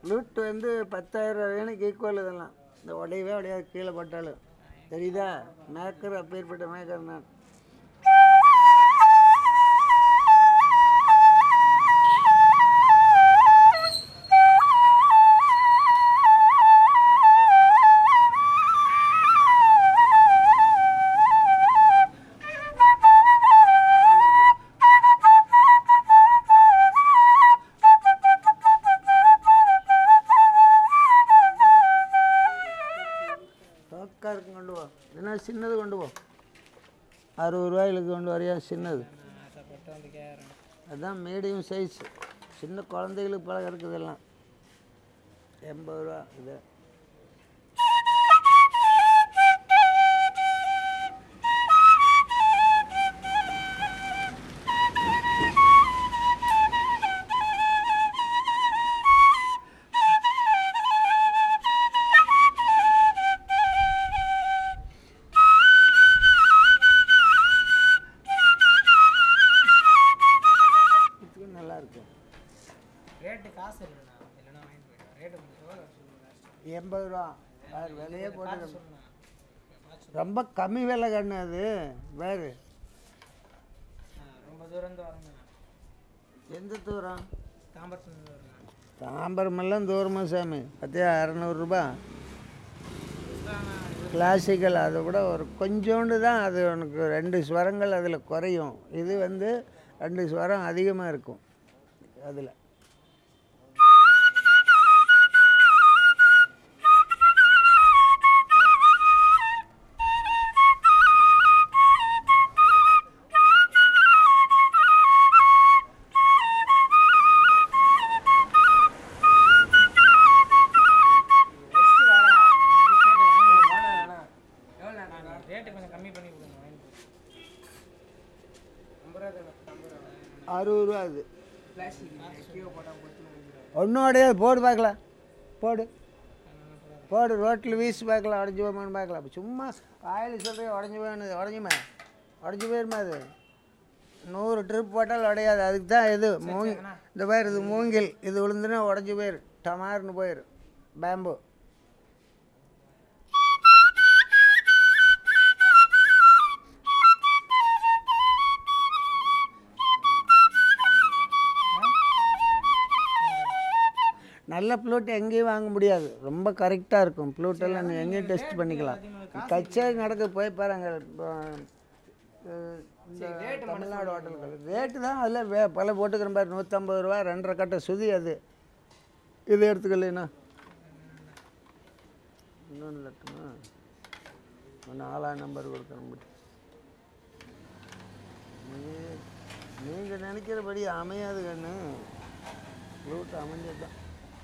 Flute வந்து 10,000 ரூபாய்க்கு equal இதெல்லாம். இந்த உடையவே உடையாது கீழே போட்டாலும். தெரியுதா? மேக்கர் அப்பேற்பட்ட மேக்கர் நான். சோக்காருக்கு கொண்டு போ, இல்லைன்னா சின்னது கொண்டு போ. 60 ரூபாய்க்கு கொண்டு வரையா சின்னது? அதுதான் மீடியம் சைஸ். சின்ன குழந்தைகளுக்கு பழக இருக்குதெல்லாம் 80 ரூபா இது. நல்லா இருக்கும். ரேட்டு காசு இல்லைண்ணா, இல்லைன்னா வாங்கிட்டு போயிடுவேன். ரேட்டு கொஞ்சம் 80 ரூபா விலையே போட்டு. ரொம்ப கம்மி விலை கண்ணு அது. வேறு ரொம்ப தூரம் வரேண்ணா. எந்த தூரம்? தாம்பரத்துலேருந்து வரேண்ணா. தாம்பரமெல்லாம் தூரமா சாமி. பார்த்தியா 600 ரூபா கிளாசிக்கல். அதை விட ஒரு கொஞ்சோண்டு தான் அது. உனக்கு 2 ஸ்வரங்கள் அதில் குறையும். இது வந்து 2 ஸ்வரம் அதிகமாக இருக்கும் அதில். ரேட்டு கொஞ்சம் கம்மி பண்ணி கொடுங்க, வாங்கிட்டு 60 ரூபா அது. பிளாஸ்டிக் போட்டால் கொடுத்து ஒன்றும் உடையாது. போடு பார்க்கலாம். போடு போடு. ரோட்டில் வீசி பார்க்கலாம். உடஞ்சி போமான்னு பார்க்கலாம். சும்மா காயில் சொல்கிறேன் உடஞ்சி போயணும். உடஞ்சி போயிருமா அது? 100 ட்ரிப் போட்டால் உடையாது. அதுக்கு தான் இது இந்த பேர் இது மூங்கில். இது விழுந்துன்னா உடஞ்சி போயிரு. டமார்னு போயிரு. பேம்பு. நல்ல ஃப்ளூட் எங்கேயும் வாங்க முடியாது. ரொம்ப கரெக்டாக இருக்கும் ஃப்ளூட்டெல்லாம். நீ எங்கேயும் டெஸ்ட் பண்ணிக்கலாம். கச்சேரி நடக்க போய் பாருங்க. இந்த தமிழ்நாடு ஹோட்டல்கள் ரேட்டு தான். அதில் பல போட்டுக்கிற மாதிரி 150 ரூபா 2.5 கட்டை சுதி. அது இது எடுத்துக்கலைண்ணா. இன்னொன்று லட்டுமா? 4ஆம் நம்பர் கொடுக்கணும். நீங்கள் நினைக்கிறபடி அமையாது கண்ணு. ஃப்ளூட் அமைஞ்சது தான்.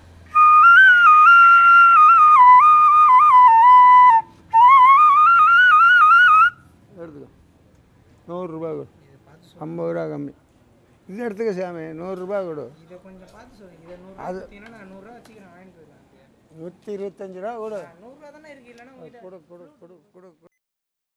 எடுத்துக்கோ. 100 ரூபா கொடு. 50 ரூபா கம்மி. இது எடுத்துக்க சாமி. 100 ரூபா கொடு. இதை கொஞ்சம் பார்த்து சொல்லுங்க. இதை 100 அது நான் 100 ரூபா வச்சுக்கிறேன், வாங்கிட்டு போயிடலாம். 125 ரூபா கொடு. 100 ரூபா தானே இருக்கு, இல்லைன்னா கொடு கொடு கொடு கொடு.